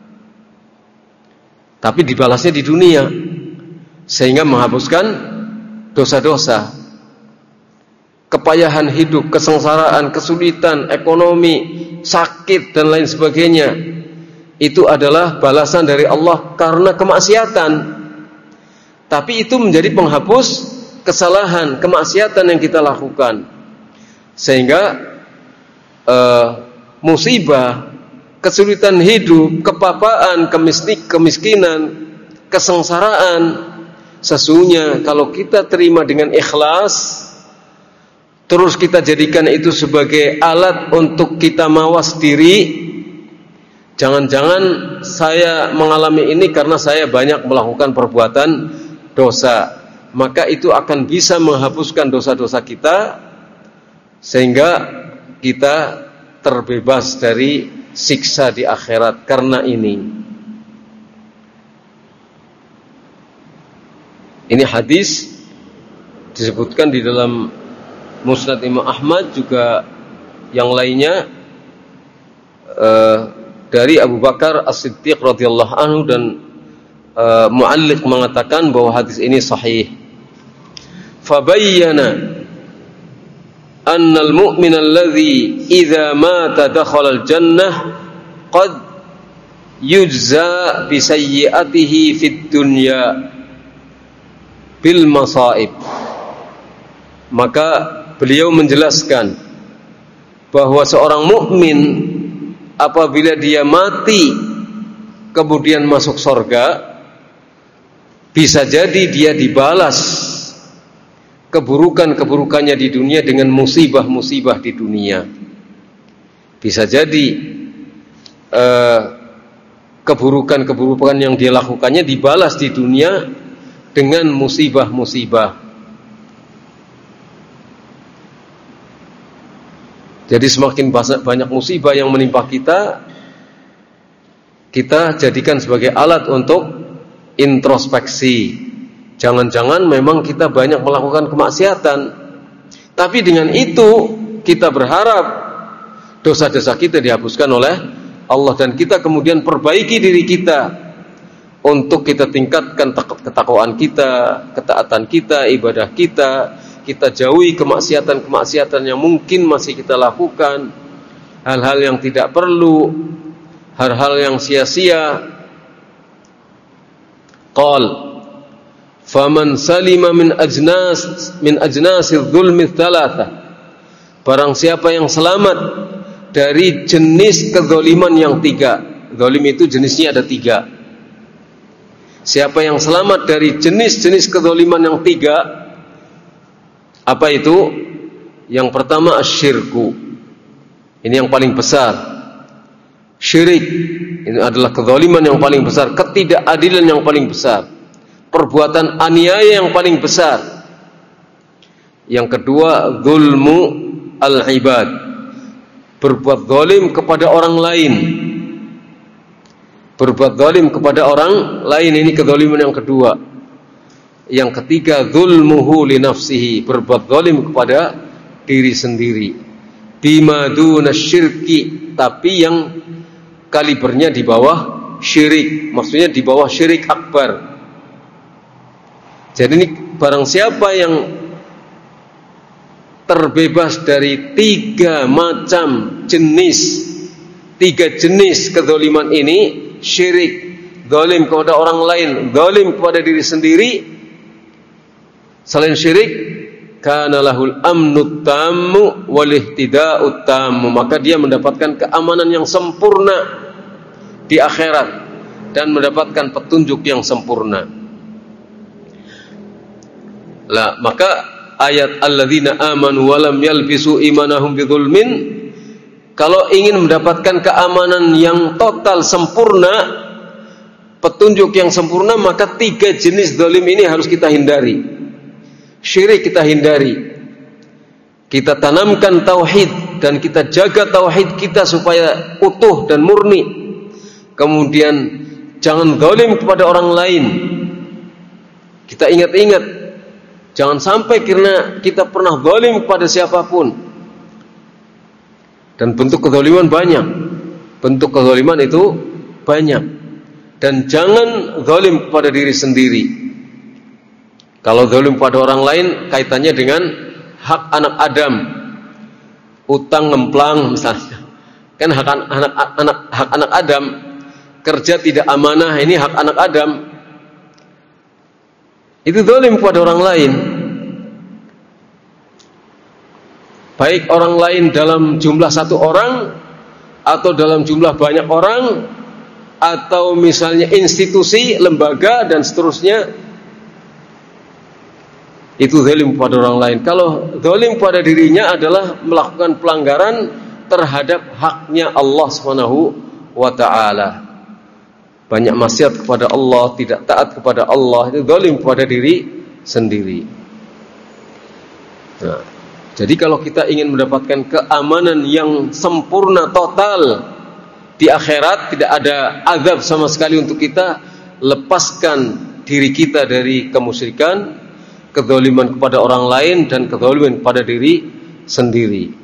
Tapi dibalasnya di dunia, sehingga menghapuskan dosa-dosa. Kepayahan hidup, kesengsaraan, kesulitan, ekonomi, sakit dan lain sebagainya, itu adalah balasan dari Allah karena kemaksiatan. Tapi itu menjadi penghapus kesalahan, kemaksiatan yang kita lakukan. Sehingga uh, musibah, kesulitan hidup, kepapaan, kemiskin, kemiskinan, kesengsaraan, sesungguhnya kalau kita terima dengan ikhlas, terus kita jadikan itu sebagai alat untuk kita mawas diri, jangan-jangan saya mengalami ini karena saya banyak melakukan perbuatan dosa, maka itu akan bisa menghapuskan dosa-dosa kita, sehingga kita terbebas dari siksa di akhirat karena ini. Ini hadis disebutkan di dalam Musnad Imam Ahmad, juga yang lainnya uh, dari Abu Bakar As-Siddiq radhiyallahu anhu, dan uh, mualliq mengatakan bahwa hadis ini sahih. Fabayyana anna al-mu'min alladhi idza mata dakhala al-jannah qad yujza bi sayyi'atihi fid dunya bil masaib. Maka beliau menjelaskan bahwa seorang mukmin apabila dia mati kemudian masuk surga, bisa jadi dia dibalas keburukan-keburukannya di dunia dengan musibah-musibah di dunia. Bisa jadi uh, keburukan-keburukan yang dia lakukannya dibalas di dunia dengan musibah-musibah. Jadi semakin banyak musibah yang menimpa kita, kita jadikan sebagai alat untuk introspeksi. Jangan-jangan memang kita banyak melakukan kemaksiatan, tapi dengan itu kita berharap dosa-dosa kita dihapuskan oleh Allah, dan kita kemudian perbaiki diri kita untuk kita tingkatkan ketakwaan kita, ketaatan kita, ibadah kita. Kita jauhi kemaksiatan-kemaksiatan yang mungkin masih kita lakukan, hal-hal yang tidak perlu, hal-hal yang sia-sia. Qal faman salima min ajnas min ajnasiz zulmi tsalatsa, barang siapa yang selamat dari jenis kezaliman yang tiga. Zalim itu jenisnya ada tiga. Siapa yang selamat dari jenis-jenis kezaliman yang tiga, apa itu? Yang pertama asyirku. Ini yang paling besar. Syirik ini adalah kezaliman yang paling besar, ketidakadilan yang paling besar, perbuatan aniaya yang paling besar. Yang kedua, zulmu al-ibad, berbuat zalim kepada orang lain. Berbuat zalim kepada orang lain, ini kezaliman yang kedua. Yang ketiga, zulmuhu li nafsihi, berbuat zalim kepada diri sendiri. Bima duna syirki, tapi yang kalibernya di bawah syirik, maksudnya di bawah syirik akbar. Jadi ini barang siapa yang terbebas dari tiga macam jenis, tiga jenis kezaliman ini, syirik, zalim kepada orang lain, zalim kepada diri sendiri, selain syirik, kana lahul amnut tammu wal ihtida'ut tammu, maka dia mendapatkan keamanan yang sempurna di akhirat dan mendapatkan petunjuk yang sempurna. Lah, maka ayat alladzina amanu wa lam yalbisu imanahum bidzulmin, kalau ingin mendapatkan keamanan yang total sempurna, petunjuk yang sempurna, maka tiga jenis zalim ini harus kita hindari. Syirik kita hindari, kita tanamkan tauhid dan kita jaga tauhid kita supaya utuh dan murni. Kemudian jangan zalim kepada orang lain, Kita ingat-ingat, jangan sampai karena kita pernah zalim kepada siapapun. Dan bentuk kezaliman banyak. Bentuk kezaliman itu banyak. Dan jangan zalim kepada diri sendiri. Kalau zalim pada orang lain, kaitannya dengan hak anak Adam, utang ngemplang misalnya. Kan hak anak anak hak anak Adam, kerja tidak amanah, ini hak anak Adam. Itu zalim kepada orang lain. Baik orang lain dalam jumlah satu orang, atau dalam jumlah banyak orang, atau misalnya institusi, lembaga dan seterusnya. Itu zalim kepada orang lain. Kalau zalim pada dirinya adalah melakukan pelanggaran terhadap haknya Allah subhanahu wa ta'ala. Banyak maksiat kepada Allah, tidak taat kepada Allah, itu zalim kepada diri sendiri. Nah, jadi kalau kita ingin mendapatkan keamanan yang sempurna total di akhirat, tidak ada azab sama sekali untuk kita, lepaskan diri kita dari kemusyrikan, kezaliman kepada orang lain, dan kezaliman kepada diri sendiri.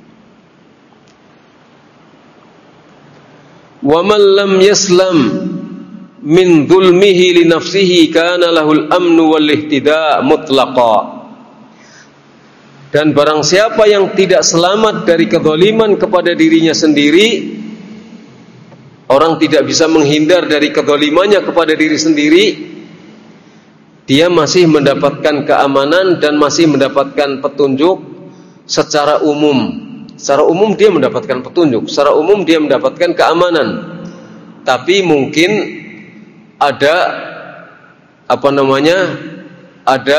Wa man lam yaslam min dzulmihi li nafsihi kana lahul amnu wal ihtida' mutlaqa. Dan barang siapa yang tidak selamat dari kezaliman kepada dirinya sendiri, orang tidak bisa menghindar dari kezalimannya kepada diri sendiri, dia masih mendapatkan keamanan dan masih mendapatkan petunjuk secara umum. Secara umum dia mendapatkan petunjuk, secara umum dia mendapatkan keamanan. Tapi mungkin ada apa namanya? Ada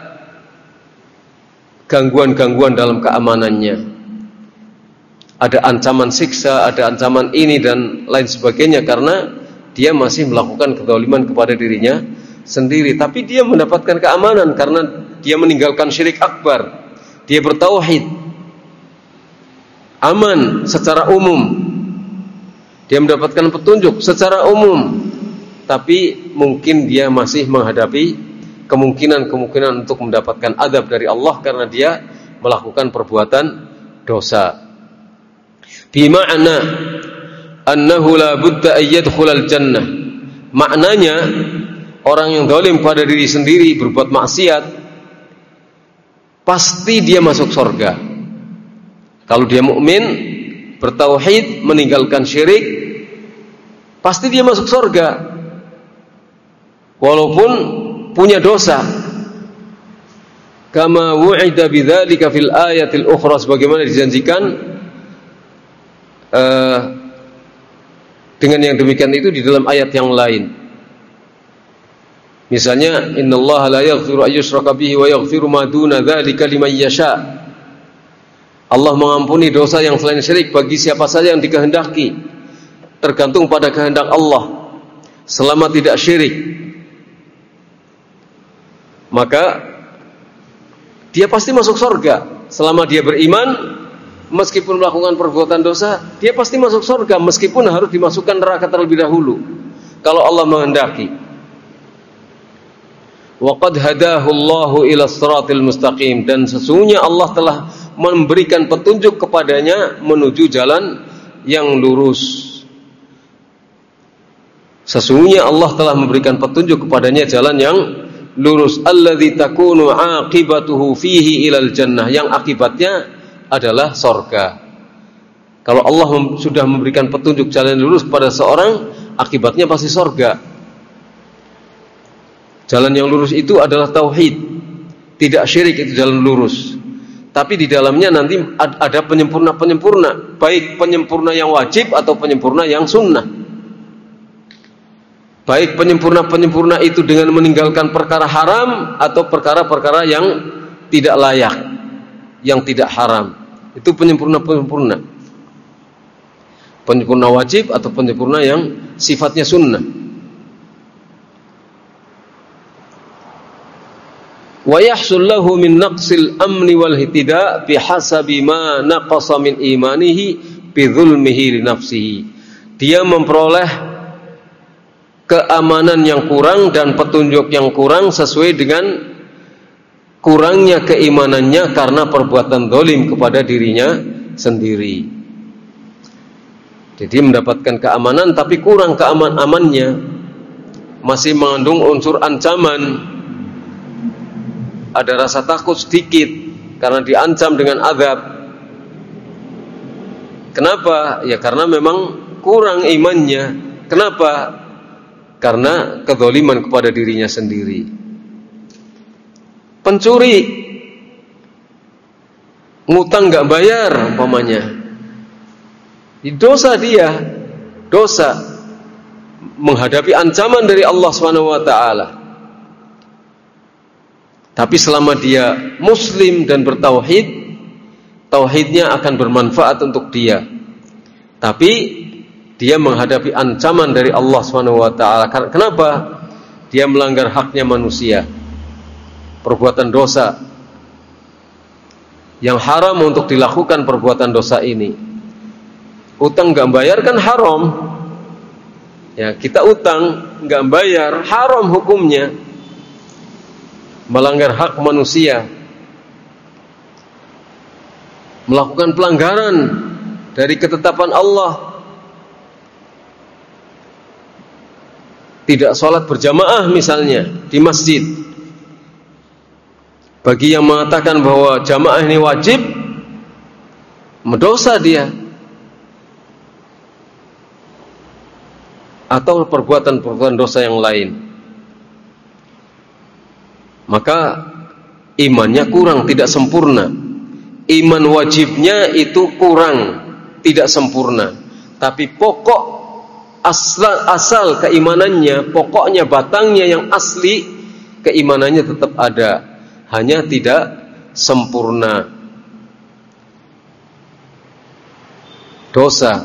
gangguan-gangguan dalam keamanannya. Ada ancaman siksa, ada ancaman ini dan lain sebagainya karena dia masih melakukan kezaliman kepada dirinya sendiri. Tapi dia mendapatkan keamanan karena dia meninggalkan syirik akbar. Dia bertauhid. Aman secara umum. Dia mendapatkan petunjuk secara umum. Tapi mungkin dia masih menghadapi kemungkinan-kemungkinan untuk mendapatkan azab dari Allah karena dia melakukan perbuatan dosa. Bima'na annahu la budda an yadkhulal jannah. Maknanya orang yang zalim pada diri sendiri berbuat maksiat pasti dia masuk surga. Kalau dia mukmin, bertauhid, meninggalkan syirik, pasti dia masuk surga. Walaupun punya dosa. Kama wu'ida bidzalika fil ayatil ukhra, sebagaimana dijanjikan uh, dengan yang demikian itu di dalam ayat yang lain. Misalnya, innallaha la yaghfiru an yushraka bihi wa yaghfiru ma duna dzalika liman yasha. Allah mengampuni dosa yang selain syirik bagi siapa saja yang dikehendaki. Tergantung pada kehendak Allah. Selama tidak syirik, maka dia pasti masuk surga. Selama dia beriman, meskipun melakukan perbuatan dosa, dia pasti masuk surga meskipun harus dimasukkan neraka terlebih dahulu. Kalau Allah menghendaki. Wa qad hadahu Allahu ila siratil mustaqim, dan sesungguhnya Allah telah memberikan petunjuk kepadanya menuju jalan yang lurus. Sesungguhnya Allah telah memberikan petunjuk kepadanya jalan yang lurus. Alladzi takunu aqibatuhu fihi ilal jannah, yang akibatnya adalah surga. Kalau Allah mem- sudah memberikan petunjuk jalan lurus kepada seorang, akibatnya pasti surga. Jalan yang lurus itu adalah tauhid, tidak syirik, itu jalan lurus. Tapi di dalamnya nanti ada penyempurna-penyempurna, baik penyempurna yang wajib atau penyempurna yang sunnah. Baik penyempurna-penyempurna itu dengan meninggalkan perkara haram atau perkara-perkara yang tidak layak, yang tidak haram. Itu penyempurna-penyempurna. Penyempurna wajib atau penyempurna yang sifatnya sunnah. Wa yahsul lahu min naqsil amni wal ihtida' bihasabi ma naqasa min imanihi bi dzulmihi li nafsihi. Dia memperoleh keamanan yang kurang dan petunjuk yang kurang sesuai dengan kurangnya keimanannya karena perbuatan zalim kepada dirinya sendiri. Jadi mendapatkan keamanan tapi kurang keaman-amannya, masih mengandung unsur ancaman, ada rasa takut sedikit karena diancam dengan azab. Kenapa? Ya karena memang kurang imannya. Kenapa? Karena kezaliman kepada dirinya sendiri. Pencuri ngutang gak bayar umpamanya, dosa dia, dosa menghadapi ancaman dari Allah subhanahu wa taala. Tapi selama dia muslim dan bertauhid, tauhidnya akan bermanfaat untuk dia. Tapi dia menghadapi ancaman dari Allah subhanahu wa taala. Kenapa? Dia melanggar haknya manusia. Perbuatan dosa yang haram untuk dilakukan perbuatan dosa ini. Utang enggak bayar kan haram. Ya, kita utang enggak bayar, haram hukumnya. Melanggar hak manusia. Melakukan pelanggaran dari ketetapan Allah. Tidak sholat berjamaah misalnya di masjid. Bagi yang mengatakan bahwa jamaah ini wajib, mendosa dia. Atau perbuatan-perbuatan dosa yang lain. Maka imannya kurang, tidak sempurna. Iman wajibnya itu kurang, tidak sempurna. Tapi pokok asal, asal keimanannya, pokoknya batangnya yang asli, keimanannya tetap ada, hanya tidak sempurna. Dosa.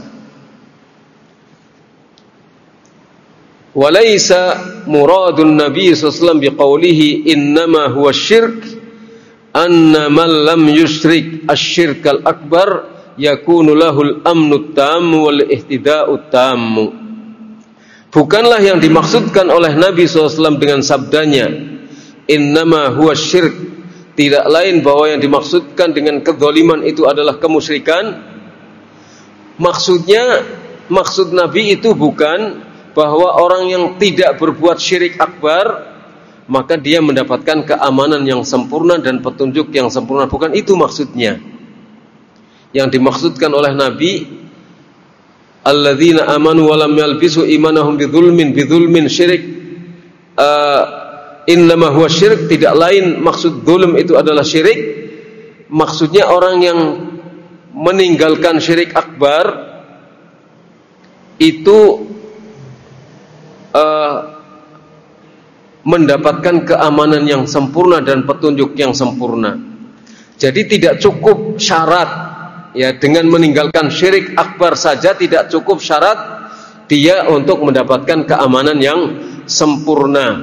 Walaysa muradun Nabi sallallahu alaihi wasallam biqaulihi innama huwa syirk anna man lam yusyrik asy-syirk al-akbar yakunu lahul amnu tammu wal ihtida'u tammu. Bukanlah yang dimaksudkan oleh Nabi sallallahu alaihi wasallam dengan sabdanya innama huwa syirk, tidak lain bahwa yang dimaksudkan dengan kezaliman itu adalah kemusyrikan. Maksudnya, maksud Nabi itu bukan bahwa orang yang tidak berbuat syirik akbar maka dia mendapatkan keamanan yang sempurna dan petunjuk yang sempurna. Bukan itu maksudnya. Yang dimaksudkan oleh Nabi, alladzina amanu wa lam yalbisu imanahum bidzulmin bidzulmin syirik, uh, innama huwa syirik, tidak lain maksud zulm itu adalah syirik. Maksudnya orang yang meninggalkan syirik akbar itu uh, mendapatkan keamanan yang sempurna dan petunjuk yang sempurna. Jadi tidak cukup syarat, ya, dengan meninggalkan syirik akbar saja tidak cukup syarat dia untuk mendapatkan keamanan yang sempurna.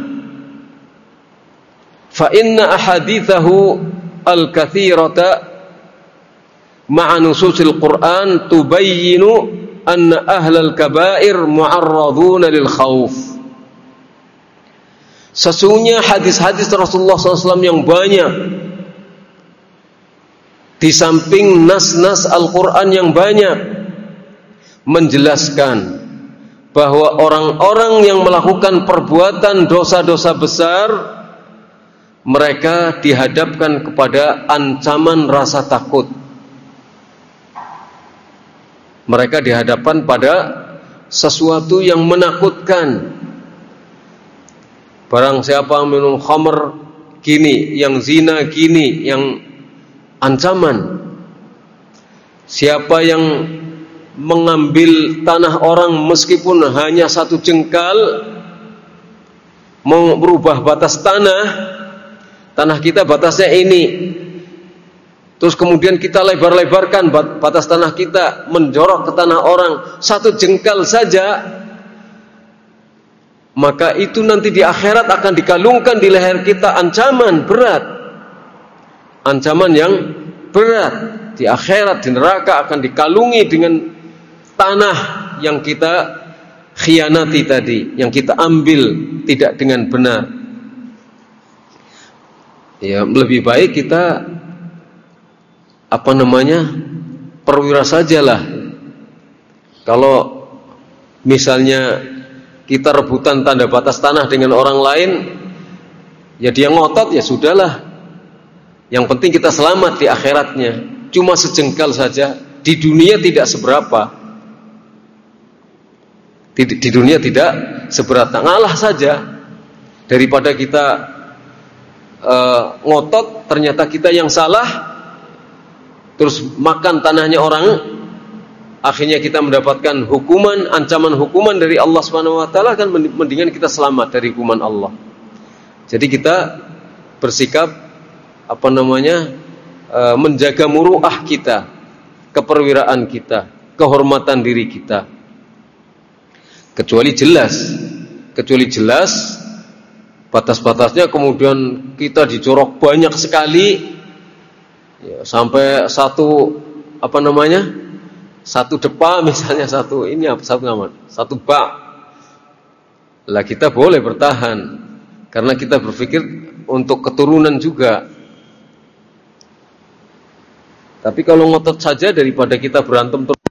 Fa inna ahadithahu al-kathirata ma'a nususil Qur'an tubayyinu anna ahlal kaba'ir mu'arraduna lil khawf. Sesungguhnya hadis-hadis Rasulullah shallallahu alaihi wasallam yang banyak, di samping nas-nas Al-Quran yang banyak, menjelaskan bahwa orang-orang yang melakukan perbuatan dosa-dosa besar, mereka dihadapkan kepada ancaman rasa takut. Mereka dihadapkan pada sesuatu yang menakutkan. Barang siapa minum khamr gini, yang zina gini, yang ancaman. Siapa yang mengambil tanah orang meskipun hanya satu jengkal, mau berubah batas tanah, tanah kita batasnya ini, terus kemudian kita lebar-lebarkan batas tanah kita menjorok ke tanah orang satu jengkal saja, maka itu nanti di akhirat akan dikalungkan di leher kita ancaman berat, ancaman yang berat. Di akhirat, di neraka akan dikalungi dengan tanah yang kita khianati tadi, yang kita ambil tidak dengan benar. Ya, lebih baik kita apa namanya? perwira sajalah. Kalau misalnya kita rebutan tanda batas tanah dengan orang lain, ya dia ngotot, ya sudahlah. Yang penting kita selamat di akhiratnya. Cuma sejengkal saja, di dunia tidak seberapa. Di, di dunia tidak seberapa, ngalah saja daripada kita uh, ngotot, ternyata kita yang salah, terus makan tanahnya orang, akhirnya kita mendapatkan hukuman, ancaman hukuman dari Allah Subhanahu wa taala, kan mendingan kita selamat dari hukuman Allah. Jadi kita bersikap apa namanya? E, menjaga muruah kita, keperwiraan kita, kehormatan diri kita. Kecuali jelas, kecuali jelas batas-batasnya, kemudian kita dicorok banyak sekali. Ya, sampai satu apa namanya, satu depa misalnya, satu ini apa, satu nama, satu bak, lah kita boleh bertahan karena kita berpikir untuk keturunan juga. Tapi kalau ngotot saja, daripada kita berantem terus.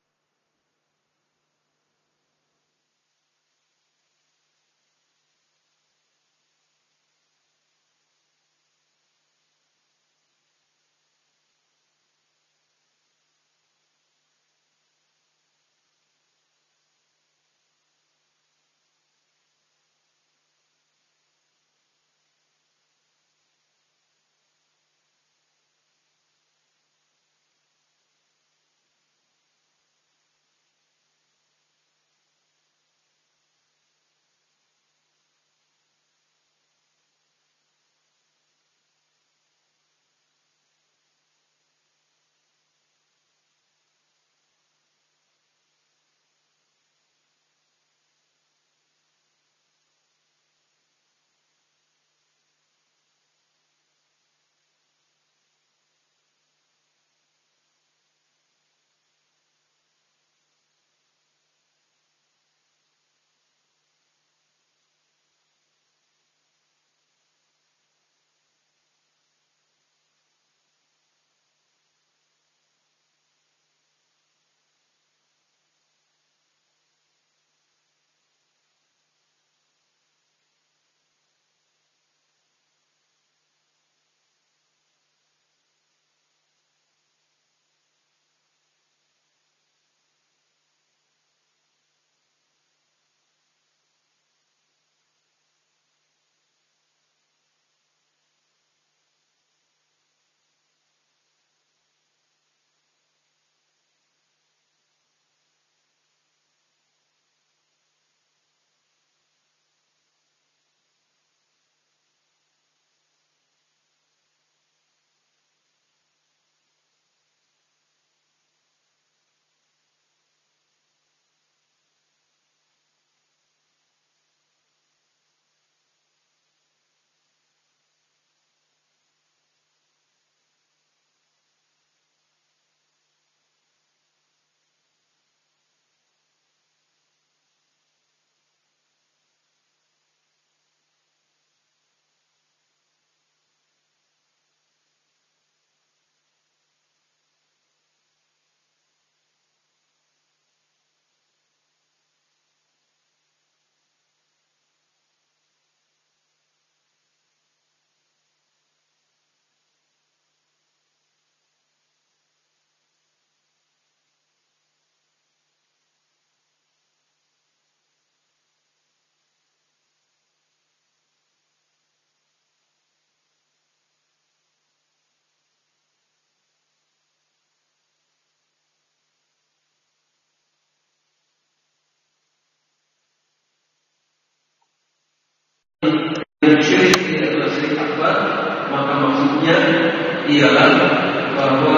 Syirik tidak adalah syirik akbar, maka maksudnya ialah bahwa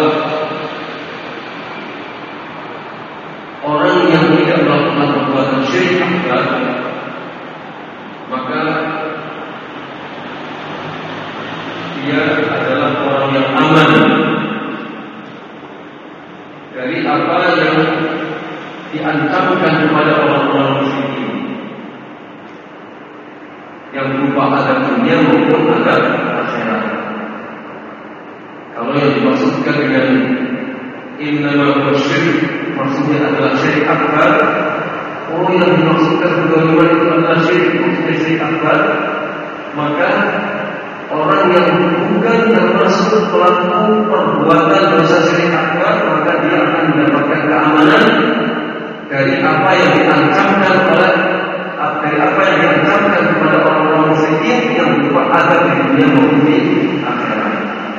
orang yang tidak melakukan perbuatan syirik akbar, maka dia adalah orang yang aman dari apa yang diancamkan kepada orang-orang musyrikin yang berupa azab dunia maupun azab akhirat. Kalau yang dimaksudkan dengan innama huwa syirik, maksudnya adalah syirik akbar. Oh, yang dimaksudkan kedzaliman itu adalah syirik, maksudnya syirik akbar, maka orang yang bukan termasuk pelaku perbuatan dosa syirik akbar, maka dia akan mendapatkan keamanan dari apa yang diancamkan oleh dari apa yang diancamkan kepada orang-orang musyrikin yang berupa azab di dunia maupun di akhirat.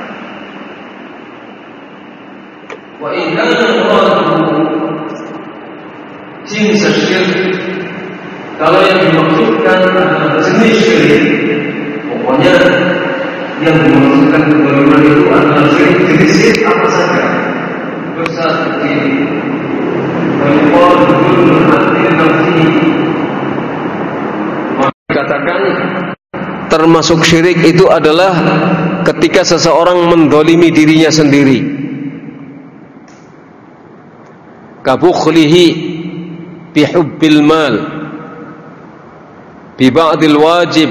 Wa in kana muradu jenis syirik, kalau yang dimaksudkan adalah jenis syirik, pokoknya yang dimaksudkan kedzaliman itu adalah syirik jenis syirik apa saja, besar kecil. Katakan termasuk syirik itu adalah ketika seseorang mendolimi dirinya sendiri, kabukhlihi bihubbil mal bi ba'dil wajib,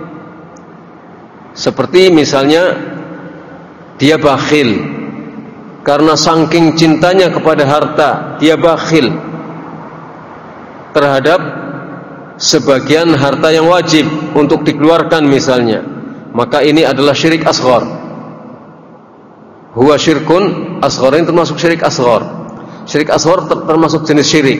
seperti misalnya dia bakhil karena saking cintanya kepada harta, dia bakhil terhadap sebagian harta yang wajib untuk dikeluarkan misalnya, maka ini adalah syirik asghar. Huwa syirkun asghar, ini termasuk syirik asghar. Syirik asghar ter- termasuk jenis syirik.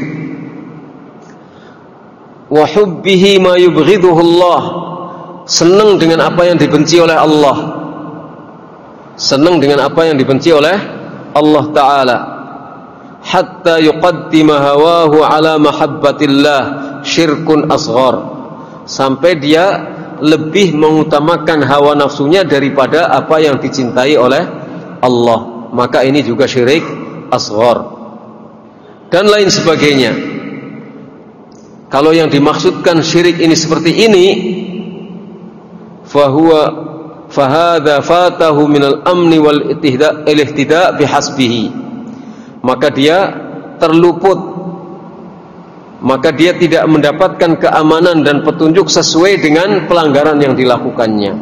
Wa hubbihi ma yubghiduhu Allah, senang dengan apa yang dibenci oleh Allah, senang dengan apa yang dibenci oleh Allah Ta'ala, hatta yuqaddima hawahu ala mahabbatillah, syirkun asghar, sampai dia lebih mengutamakan hawa nafsunya daripada apa yang dicintai oleh Allah, maka ini juga syirik asghar dan lain sebagainya. Kalau yang dimaksudkan syirik ini seperti ini, fahuwa fahadha fatahu minal amni wal ihtida bihasbihi, maka dia terluput, maka dia tidak mendapatkan keamanan dan petunjuk sesuai dengan pelanggaran yang dilakukannya.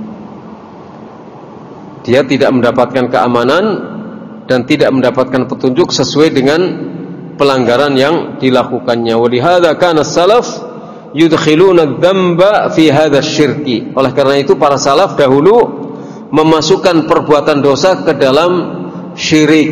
Dia tidak mendapatkan keamanan dan tidak mendapatkan petunjuk sesuai dengan pelanggaran yang dilakukannya. Wa lihadza kana salaf yudkhiluna adz-dzamba fi hadzal syirki. Oleh karena itu para salaf dahulu memasukkan perbuatan dosa ke dalam syirik.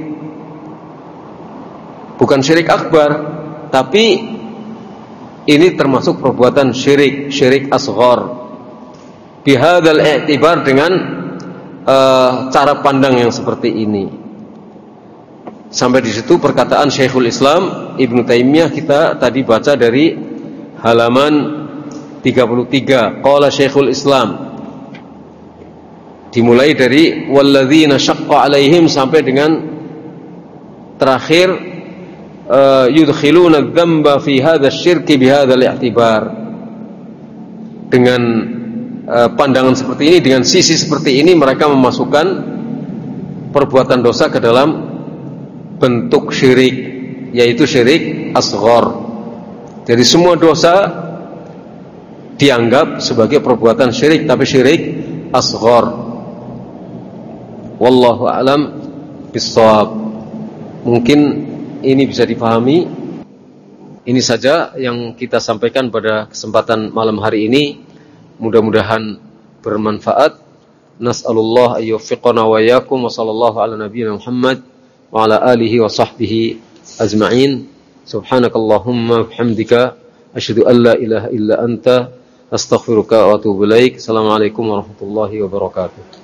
Bukan syirik akbar, tapi ini termasuk perbuatan syirik, syirik asghar. Bi hadzal i'tibar, dengan uh, cara pandang yang seperti ini. Sampai di situ perkataan Syekhul Islam Ibnu Taimiyah, kita tadi baca dari halaman tiga puluh tiga. Qala Syekhul Islam, dimulai dari walladzina syaqqa alaihim sampai dengan terakhir uh, yudkhiluna adz-dzamba fi hadzal syirki bi hadzal i'tibar. Dengan uh, pandangan seperti ini, dengan sisi seperti ini, mereka memasukkan perbuatan dosa ke dalam bentuk syirik, yaitu syirik asghar. Jadi semua dosa dianggap sebagai perbuatan syirik, tapi syirik asghar. Wallahu a'lam bissawab. Mungkin ini bisa dipahami. Ini saja yang kita sampaikan pada kesempatan malam hari ini. Mudah-mudahan bermanfaat. Nas'alullah ayyufiqana wa iyyakum wa sallallahu ala nabiyyina Muhammad wa ala alihi wa sahbihi ajma'in. Subhanakallahumma bihamdika asyhadu an la ilaha illa anta astaghfiruka wa atubu ilaik. Assalamualaikum warahmatullahi wabarakatuh.